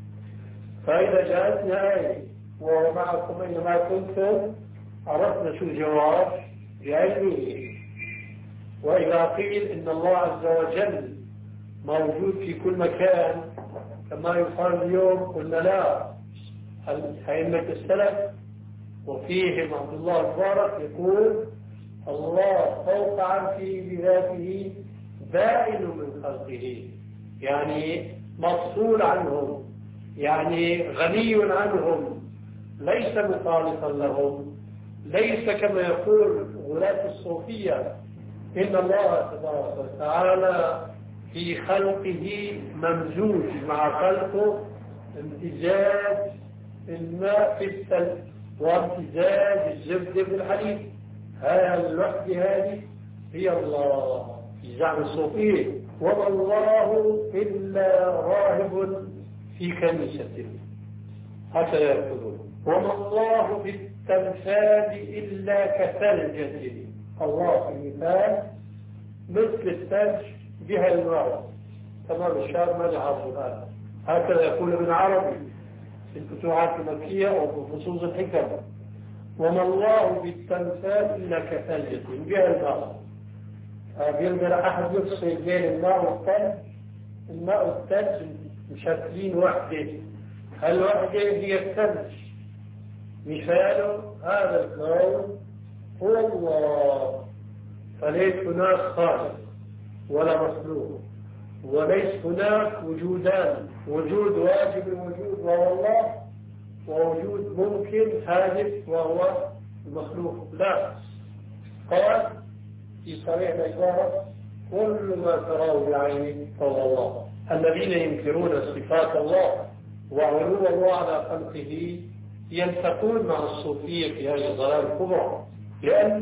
فإذا جاءتنا آية وهو معكم أينما كنتم عرفنا شو الجواب بعلمه. وإذا قيل إن الله عز وجل موجود في كل مكان كما يقال اليوم قلنا لا. أئمة السلف وفيهم عبد الله المبارك يقول الله فوق عرشه بذاته بائن من خلقه، يعني مفصول عنهم، يعني غني عنهم، ليس مخالفا لهم، ليس كما يقول غلاة الصوفية إن الله تبارك وتعالى في خلقه ممزوج مع خلقه امتزاج الماء في الثلج وامتزاج الزبد في الحليب. هذا الوحدة هذه هي الله في زعم الصوفية. وما الله إلا راهب في كنيسة، هكذا يقولون. وما الله بالتمثال إلا كثلجة، الله في المثال مثل الثلج بها الماء، تمام الشعر ما يعرفون هذا، هكذا يقول ابن عربي في الفتوحات المكية أو في فصوص الحكم. وما الله بالتمثال إلا كثلجة بها الماء. بيقدر أحد يفصل بين الماء والثلج؟ الماء والثلج مشكلين وحدة، الوحدة هي الثلج. مثاله هذا الكون هو الله، فليس هناك خالق ولا مخلوق، وليس هناك وجودان، وجود واجب الوجود وهو الله، ووجود ممكن حادث وهو المخلوق. لا، قال في صريح العبارة كل ما تراه بعينه فهو الله. الذين ينكرون صفات الله وعلو الله على خلقه يلتقون مع الصوفية في هذه الضلالة الكبرى، لأن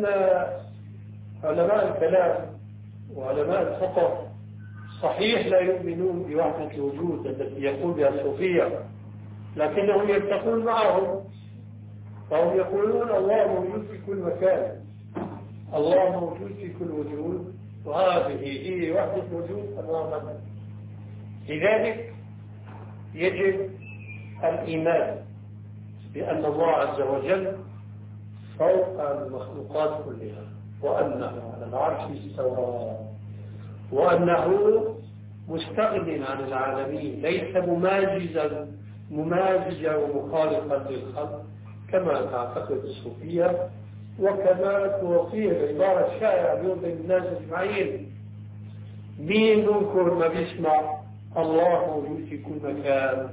علماء الكلام وعلماء الفقه صحيح لا يؤمنون بوحدة الوجود التي يقول بها الصوفية، لكنهم يلتقون معهم فهم يقولون الله موجود في كل مكان، الله موجود في كل وجود، وهذه هي وحدة الوجود تماما. لذلك يجب الإيمان بأن الله عز وجل فوق المخلوقات كلها، وأنه على العرش استوى، وأنه مستغن عن العالمين، ليس مماجزا ممازجا ومخالفا للخلق كما تعتقد الصوفية، وكما توصيه العبارة الشائعة اليوم بين الناس أجمعين. مين منكم ما بيسمع الله موجود في كل مكان؟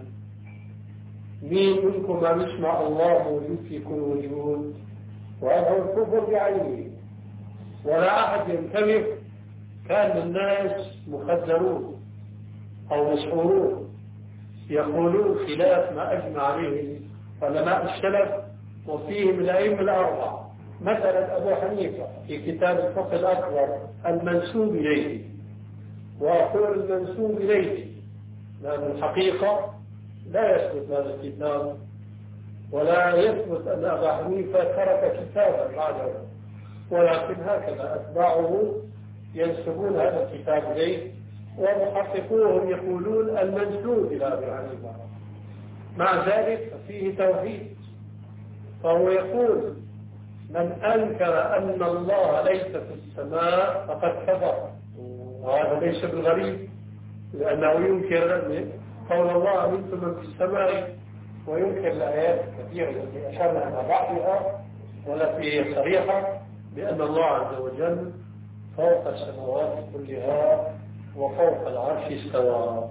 مين منكم ما بيسمع الله موجود في كل وجود؟ وهذا الكفر بعينه، ولا أحد ينتبه. كان الناس مخدرون أو مسحورون يقولون خلاف ما أجمع عليه علماء السلف وفيهم الأئمة الأربعة. مثلا أبو حنيفة في كتاب الفقه الأكبر المنسوب إليه، وأقول المنسوب إليه لأن الحقيقة لا يثبت هذا الكتاب، ولا يثبت أن أبا حنيفة ترك كتابا بعده، ولكن هكذا أتباعه ينسبون هذا الكتاب إليه، ومحققوهم يقولون المنسوب إلى أبي حنيفة. مع ذلك فيه توحيد، فهو يقول من أنكر أن الله ليس في السماء فقد كفر، وهذا ليس بالغريب، لأنه ينكر قول الله أنتم من في السماء، وينكر الآيات الكثيرة التي أشرنا إلى بعضها والتي هي صريحة بأن الله عز وجل فوق السماوات كلها وفوق العرش استوى.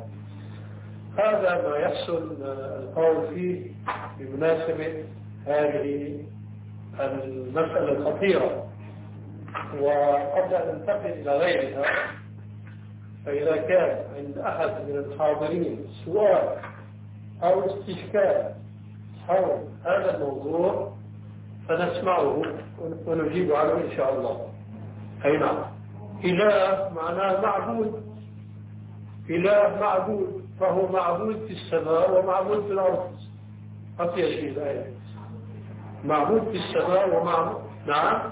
هذا ما يحصل القول فيه بمناسبة هذه المسألة الخطيرة. وقبل أن ننتقل إلى غيرها، فإذا كان عند أحد من الحاضرين سؤال أو استشكال حول هذا الموضوع فنسمعه ونجيب عنه إن شاء الله. أي نعم، إله معناه معبود، إله معبود، فهو معبود في السماء ومعبود في الأرض. أطيع شيء الآية، معبود في السماء ومعبود، نعم،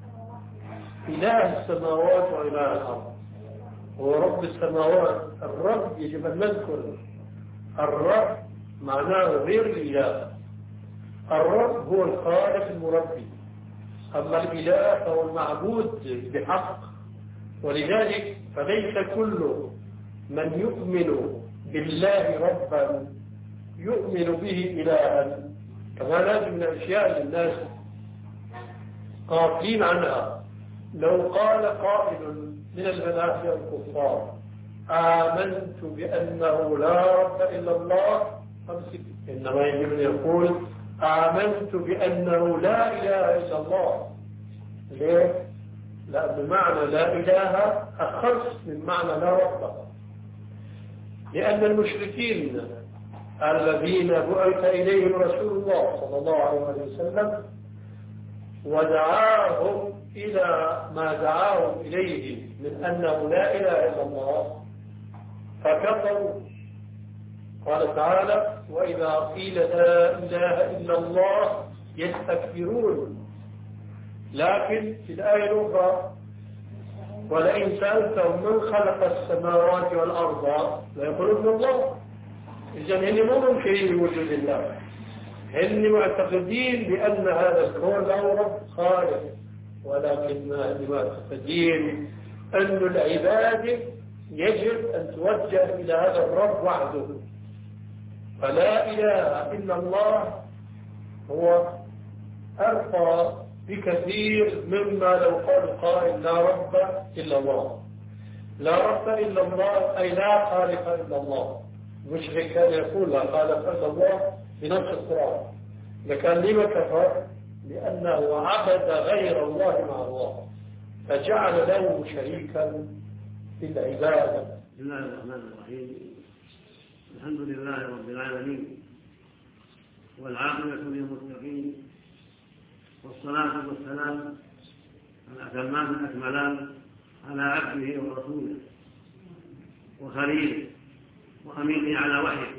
إله السماوات وإله الأرض، هو رب السماوات. الرب يجب أن نذكر الرب معناه غير الإله. الرب هو الخالق المربي، أما الإله فهو المعبود بحق. ولذلك فليس كل من يؤمن بالله ربا يؤمن به إلها، كما لازم من الأشياء للناس قاطعين عنها. لو قال قائل من الملاحدة الكفار آمنت بأنه لا رب إلا الله، إنما يجب أن يقول آمنت بأنه لا إله إلا الله. ليه؟ لأن معنى لا إله أخص من معنى لا رب، لأن المشركين الذين بعث إليهم رسول الله صلى الله عليه وسلم ودعاهم إلى ما دعاهم إليه من أنه لا إله إلا الله، فكفروا. قال تعالى: وإذا قيل لا إله إلا الله يستكبرون. لكن في الآية الأخرى: ولئن سألتهم من خلق السماوات والأرض ليقولون الله. إذن هن مو منكرين بوجود الله، هن معتقدين بأن هذا الكون له رب خالق، ولكن معتقدين أن العبادة يجب أن توجه إلى هذا الرب وحده. فلا إله إلا الله هو أرقى بكثير مما لو قال قائل لا رب إلا الله. لا رب إلا الله أي لا خالق إلا الله. المشرك كان يقول لا خالق إلا الله بنفس القرآن، لكن لما كفر؟ لأنه عبد غير الله مع الله فجعل له شريكا في العبادة. بسم الله الرحمن الرحيم. الحمد لله رب العالمين، والعاقبة للمتقين، والصلاة والسلام الأتمان الأكملان على عبده ورسوله وخليله وأمينه على وحيه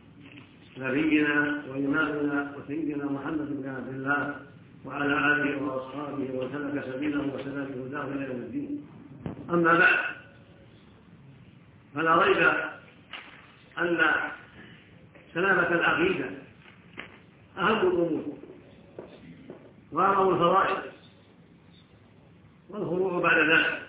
نبينا وإمامنا وسيدنا محمد بن عبد الله وعلى آله وأصحابه وسلك سبيله وسلك هداه إلى يوم الدين. أما بعد، فلا ريب أن سلامة العقيدة أهم الأمور وأعظم الفرائض، والفروع بعد ذلك.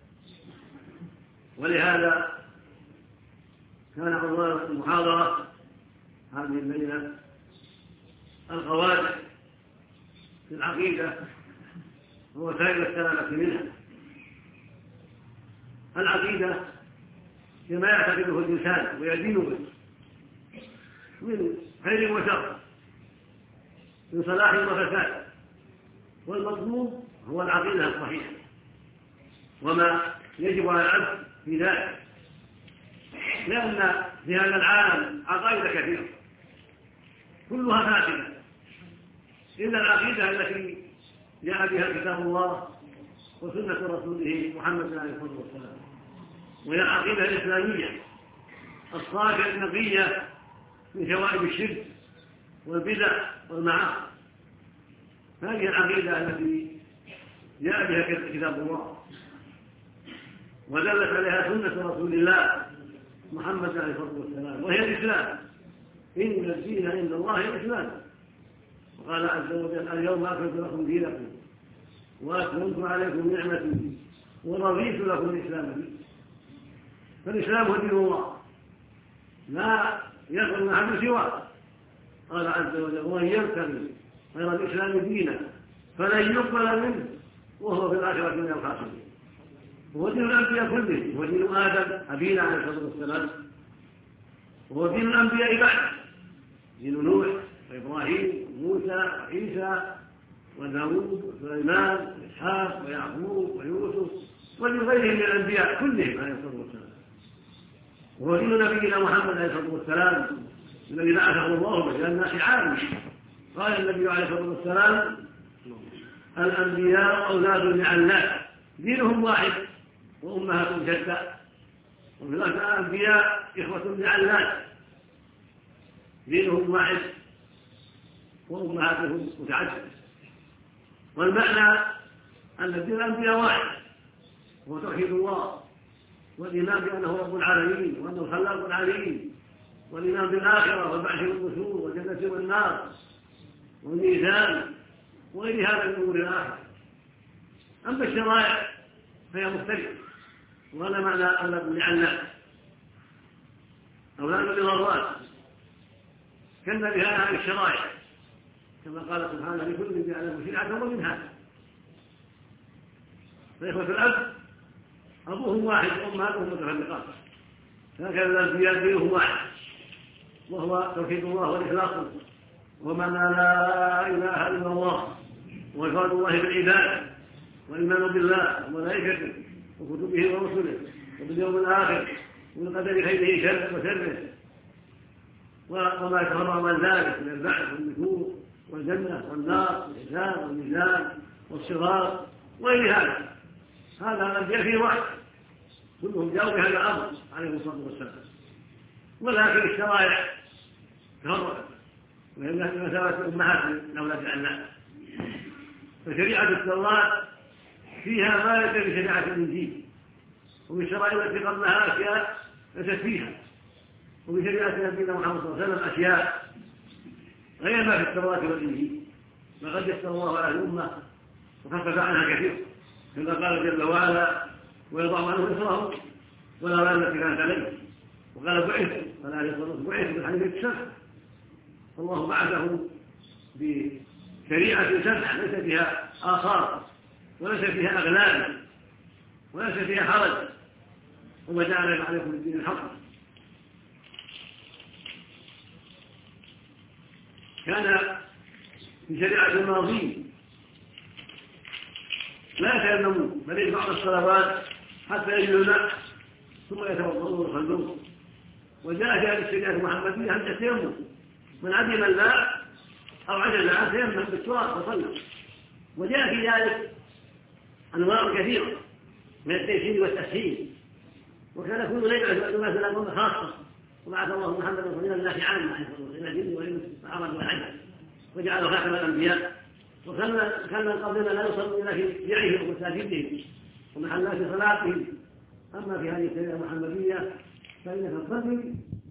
ولهذا كان عنوان المحاضرة هذه الليلة القواعد في العقيدة ووسائل السلامة منها. العقيدة كما يعتقده الإنسان ويدين به من خير وشر، من صلاح وفساد، والمطلوب هو العقيدة الصحيحة وما يجب على العبد في ذلك، لأن في هذا العالم عقائد كثيرة كلها فاسدة إلا العقيدة التي جاء بها كتاب الله وسنة رسوله محمد عليه الصلاة والسلام، وهي العقيدة الإسلامية الصافية النقية من شوائب الشرك والبدع والمعاصي. هذه العقيدة التي جاء بها كتاب الله ودلت عليها سنة رسول الله محمد عليه الصلاة والسلام، وهي الإسلام. إن الدين عند الله الإسلام. وقال عز وجل: اليوم أكملت لكم دينكم وأتممت عليكم نعمتي ورضيت لكم الإسلام دينا. فالإسلام هو دين الله لا يقبل أحد سواه. قال عز وجل: ومن يبتغي غير الإسلام دينا فلن يقبل منه وهو في الآخرة من الخاسرين. هو دين الأنبياء كلهم، هو دين آدم أبينا عليه الصلاة والسلام، وهو دين الأنبياء بعد، دين نوح وإبراهيم وموسى وعيسى وداود وسليمان وإسحاق ويعقوب ويوسف ومن غيرهم من الأنبياء كلهم عليه الصلاة والسلام. وهو دين نبينا محمد عليه الصلاة والسلام الذي بعثه الله إلى الناس عامة. قال النبي عليه الصلاة والسلام: الأنبياء أولاد لعلات، دينهم واحد وأمهاتهم شتى. وفي الأنبياء إخوة لعلات، دينهم واحد وأمهاتهم متعددة. والمعنى أن دين الأنبياء واحد هو توحيد الله، والإيمان بأنه رب العالمين وأنه الخلاق العليم، والإيمان بالآخرة والبعث والنشور والجنة والنار والميزان وغير هذا من أمور الآخرة. أما الشرائع فهي مختلفة، وهذا معنى أولاد لعلات، أولاد لضرات، كان بها عن الشرائع كما قال سبحانه: لكل جعل شرعة ومنهاج. فإخوة الأب أبوهم واحد وأمهاتهم متفرقات، فكان الأنبياء دينهم واحد وهو توحيد الله والإخلاص ومعنى لا إله إلا الله وإفراد الله بالعبادة والإيمان بالله وملائكته وكتبه ورسله وباليوم الآخر والقدر خيره شر وشره وما يتفرع من ذلك من البعث والنشور والجنة والنار والحساب والميزان والصراط وغير هذا. هذا الأنبياء فيه واحد، كلهم جاءوا بهذا الأمر عليه الصلاة والسلام. ولكن الشرائع تفرقت بمثابة أمهات لأولاد الأبناء. فشريعة التوراة فيها ما ليس في شريعة الإنجيل، وفي الشرائع التي قبلها أشياء ليست فيها، وفي شريعة نبينا محمد صلى الله عليه وسلم أشياء غير ما في التوراة والإنجيل، فقد يسر الله على الأمة وخفف عنها كثير، كما قال جل وعلا: ويضع عنه إصرهم والأغلال التي كانت عليه، وقال: بعث فلا يصرف بعث بالحديث الشرع. فالله بعثه بشريعة سمحة ليس فيها آثار وليس فيها أغلال وليس فيها حرج، وما جعل عليكم الدين الحق. كان في شريعة الماضين لا يتيممون بل يجمعون الصلوات حتى يجدوا الماء ثم يتوضؤون ويصلون. وجاء في هذه الشريعة المحمدية عند التيمم، من عدم الماء أو عجز عنه تيمم بالتراب وصلى. وجاء في ذلك أنواع كثيرة من التيسير والتسهيل، وكان كل ليلة الناس لهم خاصة، وبعث الله محمدا رسولا لله عامة إلى الجن والإنس والعرب والعجم، وجعله خاتم الأنبياء. وكان من قبلنا لا يصلون إلا في بيعهم ومساجدهم ومحلات صلاتهم. أما في هذه الشريعة المحمدية فإنك تصلي